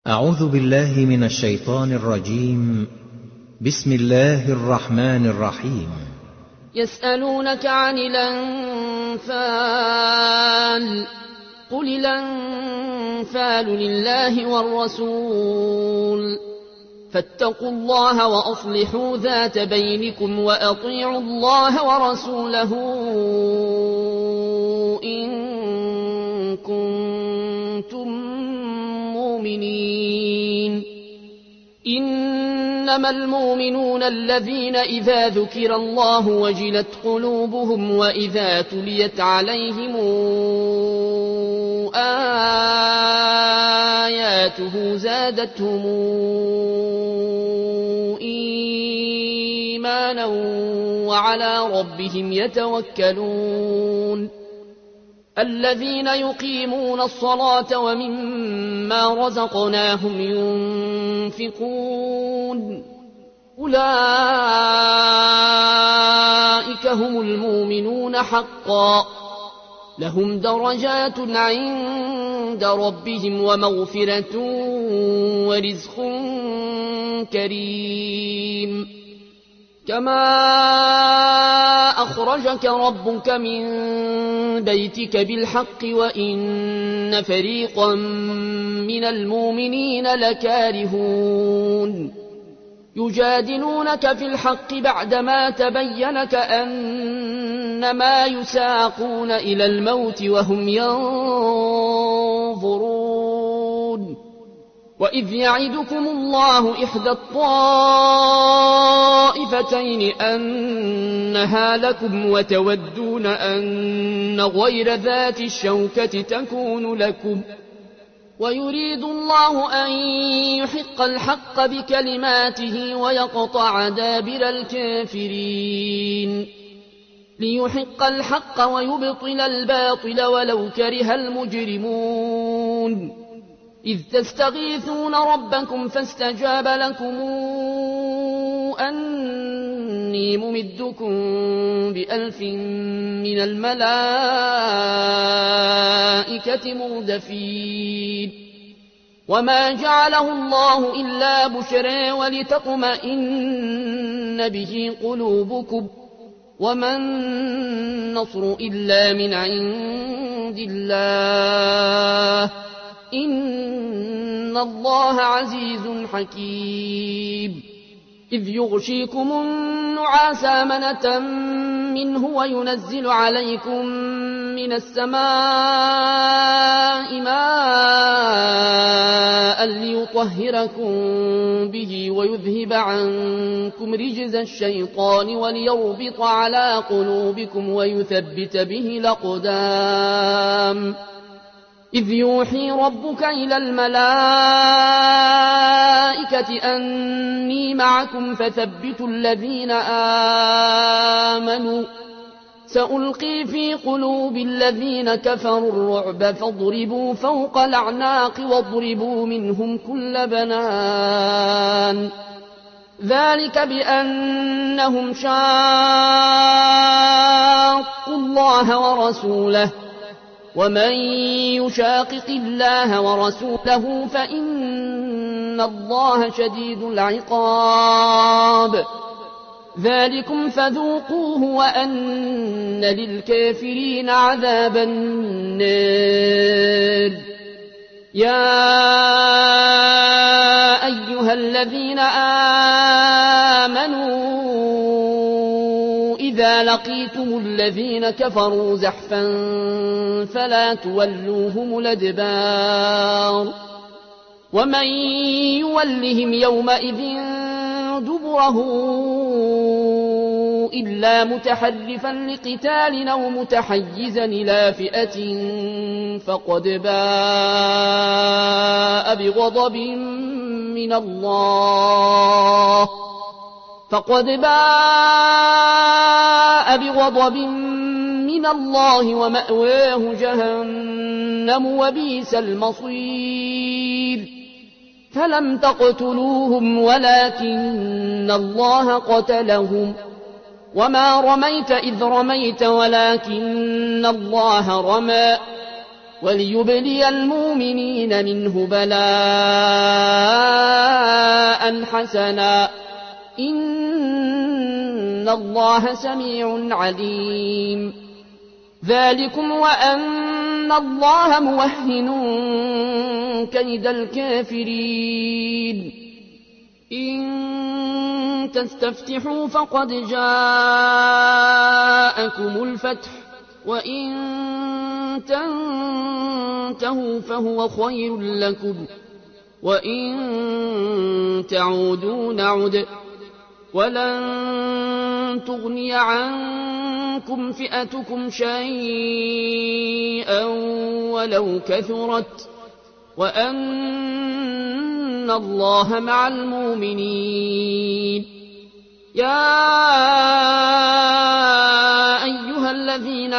أعوذ بالله من الشيطان الرجيم. بسم الله الرحمن الرحيم. يسألونك عن الأنفال قل الأنفال لله والرسول فاتقوا الله وأصلحوا ذات بينكم وأطيعوا الله ورسوله إن كنتم مؤمنين. إنما المؤمنون الذين إذا ذكر الله وجلت قلوبهم وإذا تليت عليهم آياته زادتهم إيمانا وعلى ربهم يتوكلون. الذين يقيمون الصلاة ومما رزقناهم ينفقون أولئك هم المؤمنون حقا لهم درجات عند ربهم ومغفرة ورزق كريم. كما أخرجك ربك من بيتك بالحق وإن فريقا من المؤمنين لكارهون. يجادلونك في الحق بعدما تبين كأنما يساقون إلى الموت وهم ينظرون. وإذ يعدكم الله إحدى الطائفتين أنها لكم وتودون أن غير ذات الشوكة تكون لكم ويريد الله أن يحق الحق بكلماته ويقطع دابر الكافرين ليحق الحق ويبطل الباطل ولو كره المجرمون. إذ تستغيثون ربكم فاستجاب لكم أني ممدكم ب1000 من الملائكة مردفين. وما جعله الله إلا بشرى ولتطمئن به قلوبكم وما النصر إلا من عند الله إن الله عزيز حكيم. إذ يغشيكم النعاس أمنة منه وينزل عليكم من السماء ماء ليطهركم به ويذهب عنكم رجز الشيطان وليربط على قلوبكم ويثبت به الأقدام. إذ يوحي ربك إلى الملائكة أني معكم فثبتوا الذين آمنوا سألقي في قلوب الذين كفروا الرعب فاضربوا فوق الأعناق واضربوا منهم كل بنان. ذلك بأنهم شاقوا الله ورسوله ومن يشاقق الله ورسوله فإن الله شديد العقاب. ذلكم فذوقوه وأن للكافرين عذاب النار. يا أيها الذين آمنوا إذا لقيتم الذين كفروا زحفا فلا تولوهم الأدبار. ومن يولهم يومئذ دبره إلا متحرفا لقتال أو متحيزا إلى فئة فقد باء بغضب من الله ومأواه جهنم وبئس المصير. فلم تقتلوهم ولكن الله قتلهم وما رميت إذ رميت ولكن الله رمى وليبلي المؤمنين منه بلاء ثناء حسنا إن الله سميع عليم ذلكم وأن الله موهن كيد الكافرين إن تستفتحوا فقد جاءكم الفتح وإن تنتهوا فهو خير لكم وإن تعودوا نعد ولن تغني عنكم فئتكم شيئا ولو كثرت وأن الله مع المؤمنين يا أيها الذين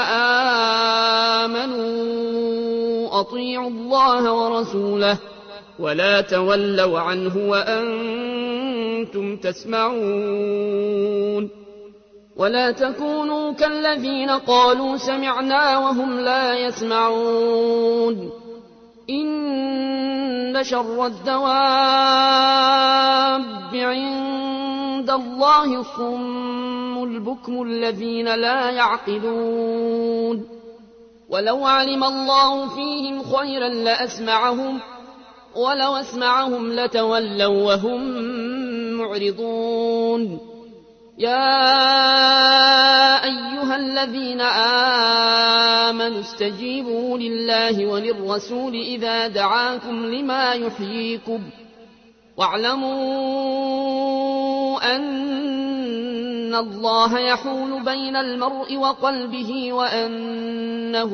آمنوا أطيعوا الله ورسوله ولا تولوا عنه وأنتم تسمعون ولا تكونوا كالذين قالوا سمعنا وهم لا يسمعون إن شر الدواب عند الله الصم البكم الذين لا يعقلون ولو علم الله فيهم خيرا لأسمعهم ولو أسمعهم لتولوا وهم معرضون يا أيها الذين آمنوا استجيبوا لله وللرسول إذا دعاكم لما يحييكم واعلموا أن الله يحول بين المرء وقلبه وأنه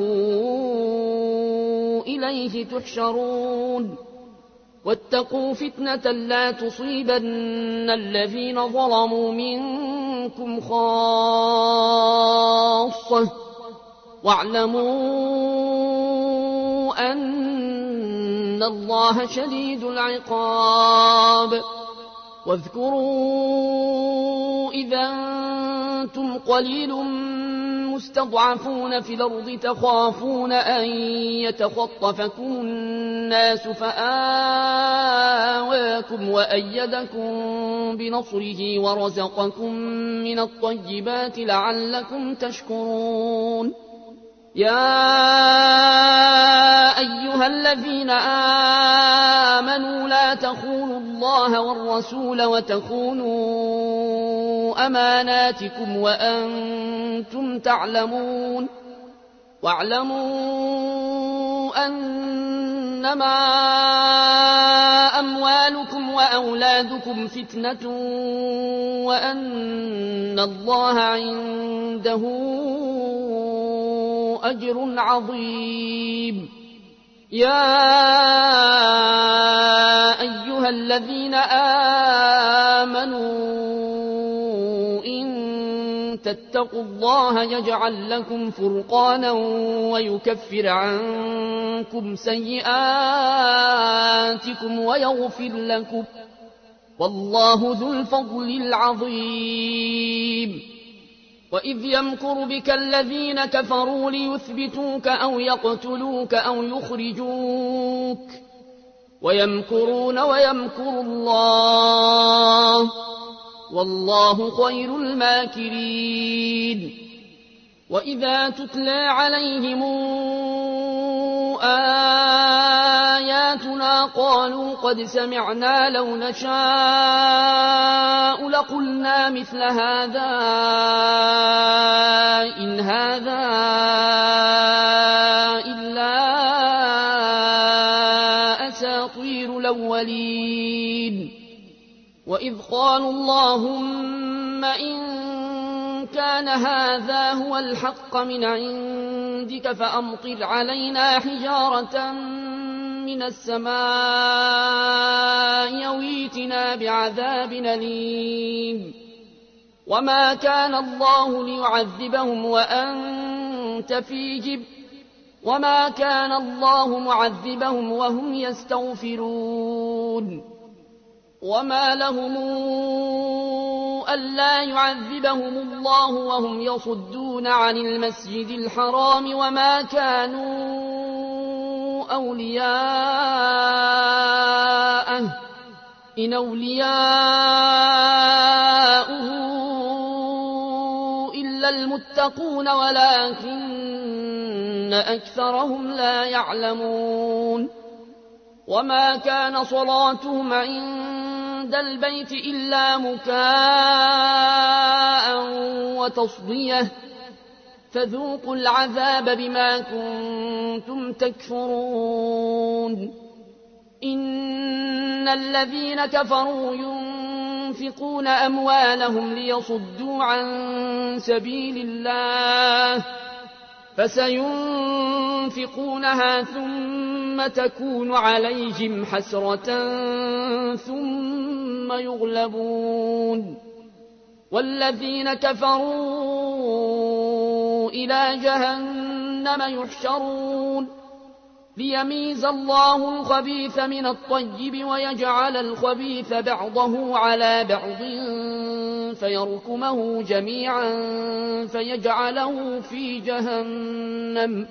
إليه تحشرون واتقوا فتنة لا تصيبن الذين ظلموا منكم خاصة واعلموا أن الله شديد العقاب واذكروا إذا أنتم قليل مستضعفون في الأرض تخافون أن يتخطفكم الناس فآواكم وأيدكم بنصره ورزقكم من الطيبات لعلكم تشكرون يا أيها الذين آمنوا لا تخونوا الله والرسول وتخونوا أماناتكم وأنتم تعلمون واعلموا أنما أموالكم وأولادكم فتنة وأن الله عنده أجر عظيم يا أيها الذين آمنوا إن تتقوا الله يجعل لكم فرقانا ويكفر عنكم سيئاتكم ويغفر لكم والله ذو الفضل العظيم وإذ يمكر بك الذين كفروا ليثبتوك أو يقتلوك أو يخرجوك ويمكرون ويمكر الله والله خير الماكرين وإذا تتلى عليهم آياتنا قالوا قد سمعنا لو نشاء لقلنا مثل هذا إن هذا إلا أساطير الأولين وإذ قالوا اللهم إن كان هذا هو الحق من عندك فأمطر علينا حجارة من السماء يويتنا بعذاب أليم وما كان الله ليعذبهم وأنت فيهم وما كان الله معذبهم وهم يستغفرون وما لهم ألا يعذبهم الله وهم يصدون عن المسجد الحرام وما كانوا أولياءه إن أولياؤه إلا المتقون ولكن أكثرهم لا يعلمون وما كان صلاتهم عند البيت إلا مكاء وتصدية فذوقوا العذاب بما كنتم تكفرون إن الذين كفروا ينفقون أموالهم ليصدوا عن سبيل الله فسينفقونها ثم تكون عليهم حسرة ثم يغلبون والذين كفروا إلى جهنم يحشرون ليميز الله الخبيث من الطيب ويجعل الخبيث بعضه على بعض فيركمه جميعا فيجعله في جهنم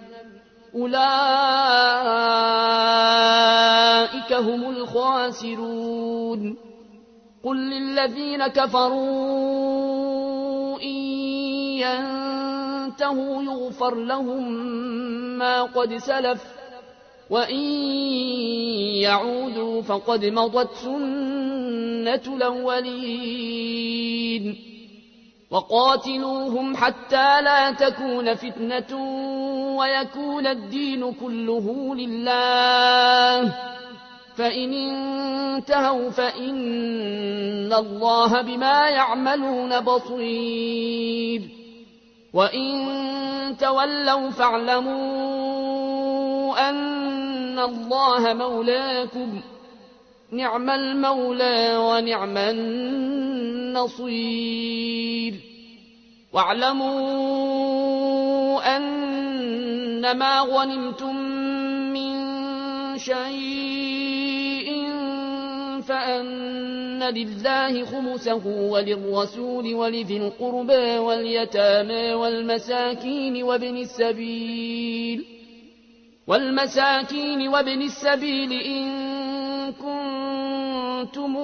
أولئك هم الخاسرون قل للذين كفروا إن ينتهوا يغفر لهم ما قد سلف وإن يعودوا فقد مضت سنة الأولين وقاتلوهم حتى لا تكون فتنة ويكون الدين كله لله فإن انتهوا فإن الله بما يعملون بصير وإن تولوا فاعلموا أن الله مولاكم نعم المولى ونعم النصير واعلموا أنما غنمتم من شيء فأن لله خمسه وللرسول ولذي القربى واليتامى والمساكين وابن السبيل إن كنتم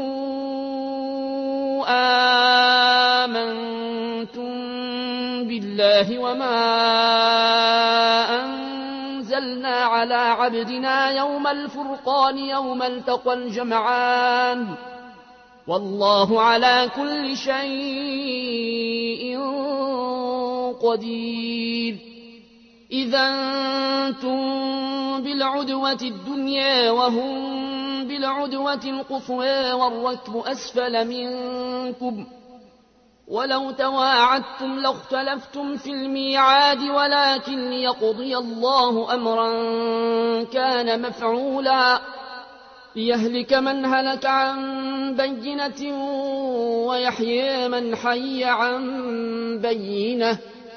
آمنتم بالله وما أنزلنا على عبدنا يوم الفرقان يوم التقى الجمعان والله على كل شيء قدير إذا أنتم بالعدوة الدنيا وهم بالعدوة القصوى والركب أسفل منكم ولو تواعدتم لاختلفتم في الميعاد ولكن ليقضي الله أمرا كان مفعولا ليهلك من هلك عن بينة ويحيي من حي عن بينة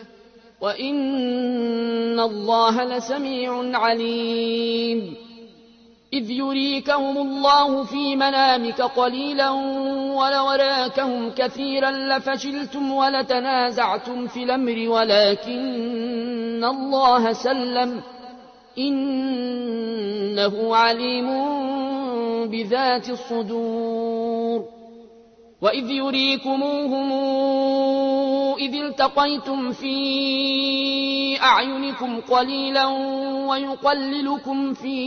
وإن الله لسميع عليم إذ يريكهم الله في منامك قليلا ولو راكهم كثيرا لفشلتم ولتنازعتم في الأمر ولكن الله سلم إنه عليم بذات الصدور وإذ يريكموهم إذ التقيتم في أعينكم قليلا ويقللكم في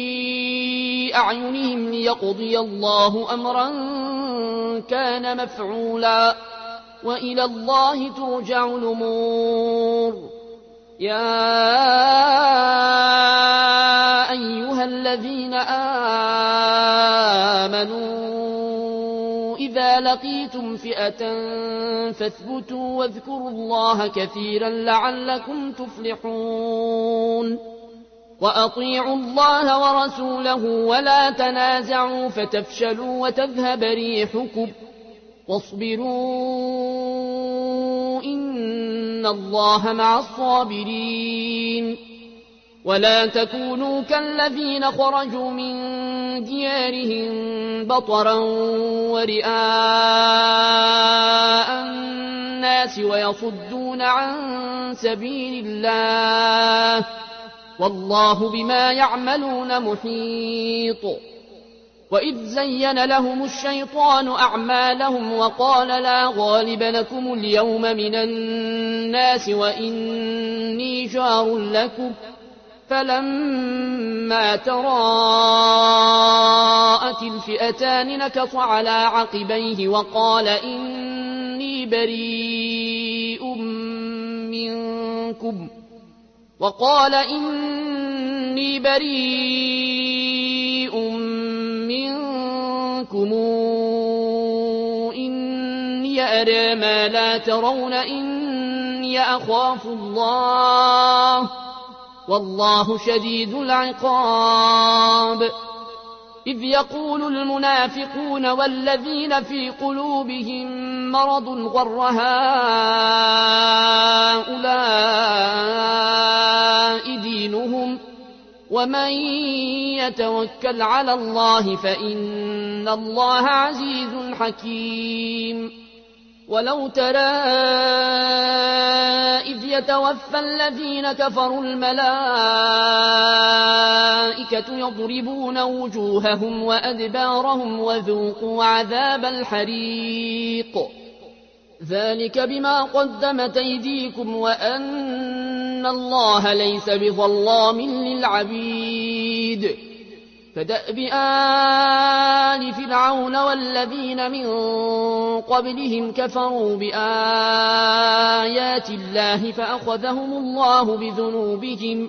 أعينهم ليقضي الله أمرا كان مفعولا وإلى الله ترجع الأمور يا أيها الذين آمنوا إذا لقيتم فئة فاثبتوا واذكروا الله كثيرا لعلكم تفلحون وأطيعوا الله ورسوله ولا تنازعوا فتفشلوا وتذهب ريحكم واصبروا إن الله مع الصابرين ولا تكونوا كالذين خرجوا من ديارهم بطرا ورئاء الناس ويصدون عن سبيل الله والله بما يعملون محيط وإذ زين لهم الشيطان أعمالهم وقال لا غالب لكم اليوم من الناس وإني جار لكم فلما تراءت الفئتان نكص على عقبيه وقال إني بريء منكم إني أرى ما لا ترون إني أخاف الله والله شديد العقاب إذ يقول المنافقون والذين في قلوبهم مرض غر هؤلاء دينهم ومن يتوكل على الله فإن الله عزيز حكيم ولو ترى إذ يتوفى الذين كفروا الملائكة يضربون وجوههم وأدبارهم وذوقوا عذاب الحريق ذلك بما قدمت أيديكم وأن الله ليس بظلام للعبيد كدأب آل فرعون والذين من قبلهم كفروا بآيات الله فأخذهم الله بذنوبهم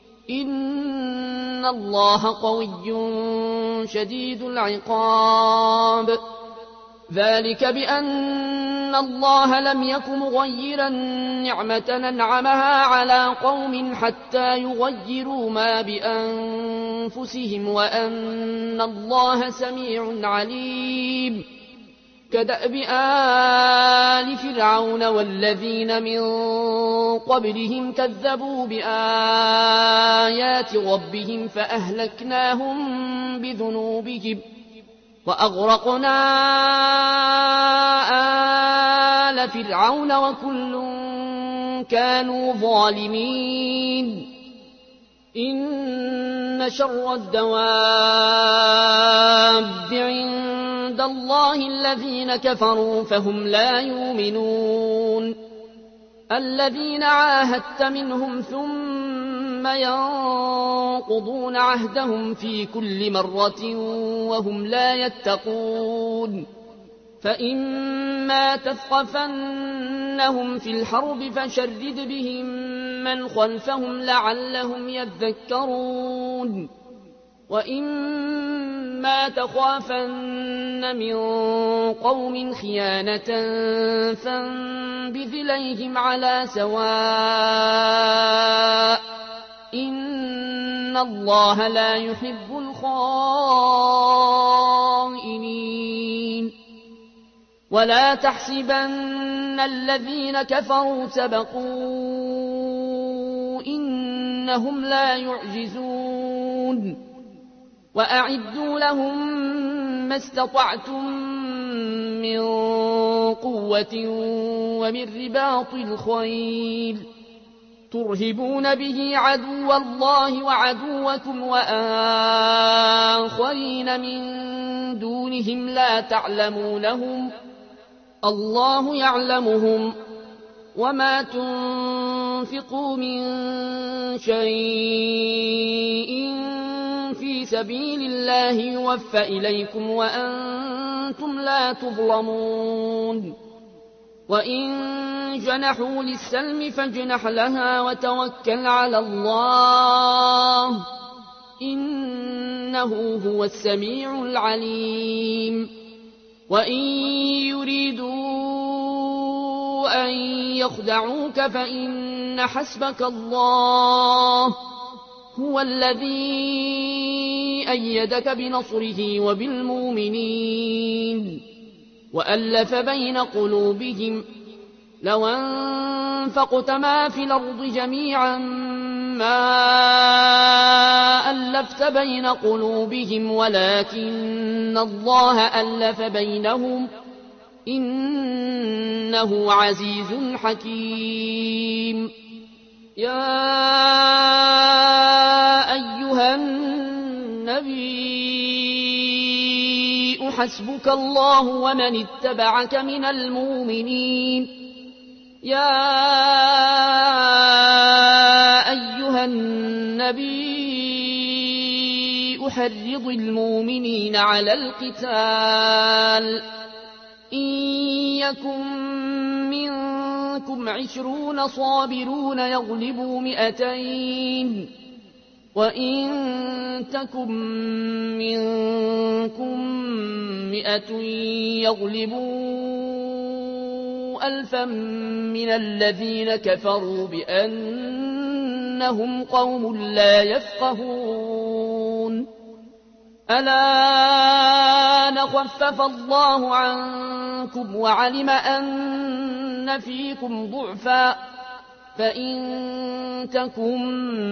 إن الله قوي شديد العقاب ذلك بأن الله لم يك مغيرا نعمة أنعمها على قوم حتى يغيروا ما بأنفسهم وأن الله سميع عليم كدأب آل فرعون والذين من قبلهم كذبوا بآيات ربهم فأهلكناهم بذنوبهم وأغرقنا آل فرعون وكل كانوا ظالمين إن شر الدواب عند الله الذين كفروا فهم لا يؤمنون الذين عاهدت منهم ثم ينقضون عهدهم في كل مرة وهم لا يتقون فإما تثقفنهم في الحرب فشرد بهم من خلفهم لعلهم يذكرون وإما تخافن من قوم خيانة فانبذ إليهم على سواء إن الله لا يحب الخائنين ولا تحسبن الذين كفروا سبقوا إنهم لا يعجزون وأعدوا لهم ما استطعتم من قوة ومن رباط الخيل ترهبون به عدو الله وعدوكم وآخرين من دونهم لا تعلمونهم الله يعلمهم وما تنفقوا من شيء في سبيل الله يوفى إليكم وأنتم لا تظلمون وإن جنحوا للسلم فاجنح لها وتوكل على الله إنه هو السميع العليم وإن يريدوا أن يخدعوك فإن حسبك الله هو الذي أيدك بنصره وبالمؤمنين وألف بين قلوبهم لو أنفقت ما في الأرض جميعا ما ألفت بين قلوبهم ولكن الله ألف بينهم إنه عزيز حكيم يا أيها النبي حسبك الله ومن اتبعك من المؤمنين يا أيها النبي أحرض المؤمنين على القتال إن يكن منكم 20 صابرون يغلبوا 200 وإن تكن منكم 100 يغلبوا 1000 من الذين كفروا بأنهم قوم لا يفقهون الآن خفف الله عنكم وعلم أن فيكم ضعفا فإن تكن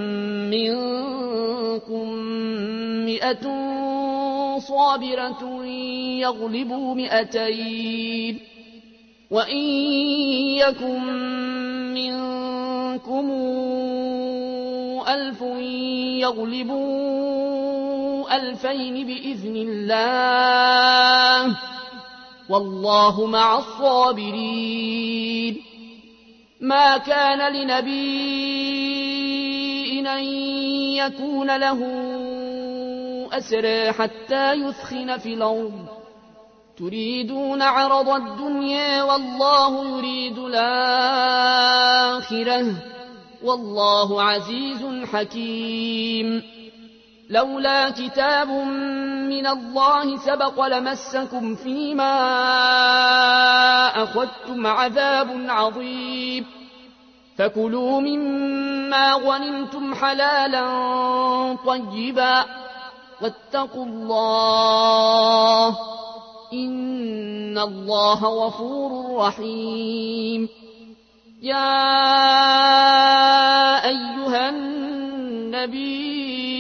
منكم 100 صابرة يغلبوا 200 وإن يكن منكم 1000 يغلبوا 2000 بإذن الله والله مع الصابرين ما كان لنبي أن يكون له أسرى حتى يثخن في الأرض تريدون عرض الدنيا والله يريد الآخرة والله عزيز حكيم لولا كتاب من الله سبق لمسكم فيما أخذتم عذاب عظيم فكلوا مما غنمتم حلالا طيبا واتقوا الله إن الله غفور رحيم يا أيها النبي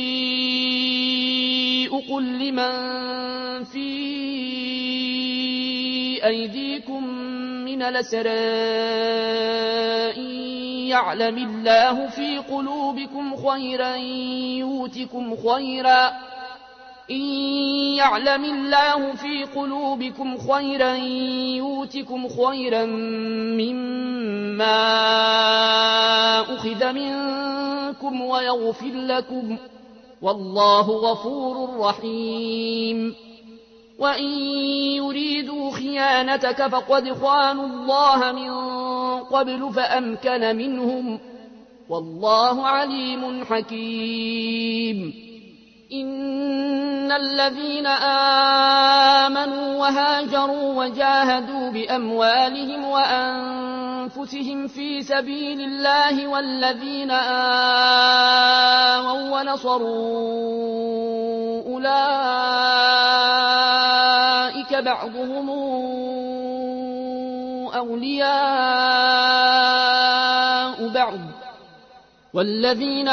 قل لمن في أيديكم من الأسرى إن يعلم الله في قلوبكم خيرا يؤتكم خيرا إن يعلم الله في قلوبكم خيرا يؤتكم خيرا مما أخذ منكم ويغفر لكم والله غفور رحيم وإن يريدوا خيانتك فقد خانوا الله من قبل فأمكن منهم والله عليم حكيم إن الذين آمنوا وهاجروا وجاهدوا بأموالهم وأنفسهم في سبيل الله والذين آووا ونصروا أولئك بعضهم أولياء بعض والذين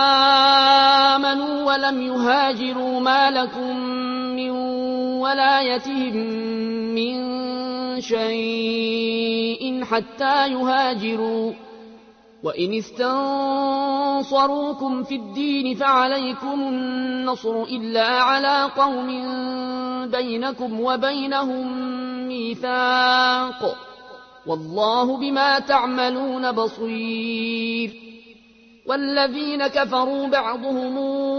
آمنوا ولم يهاجروا ما لكم من ولايتهم من شيء حتى يهاجروا وإن استنصروكم في الدين فعليكم النصر إلا على قوم بينكم وبينهم ميثاق والله بما تعملون بصير والذين كفروا بعضهم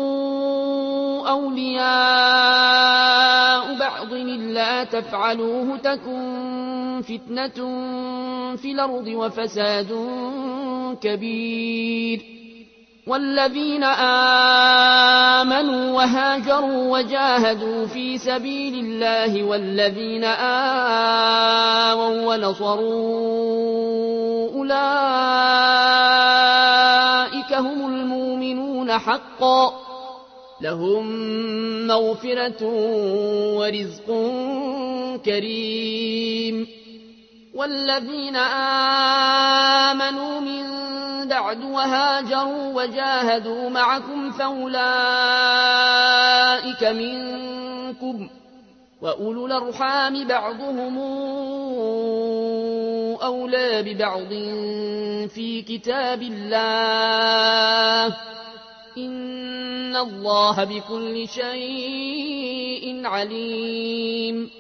أولياء بعض إلا تفعلوه تكن فتنة في الأرض وفساد كبير والذين آمنوا وهاجروا وجاهدوا في سبيل الله والذين آووا ونصروا أولئك هم المؤمنون حقا لهم مغفرة ورزق كريم والذين آمنوا من بعد وهاجروا وجاهدوا معكم فأولئك منكم وأولو الأرحام بعضهم أولى ببعض في كتاب الله إن الله بكل شيء عليم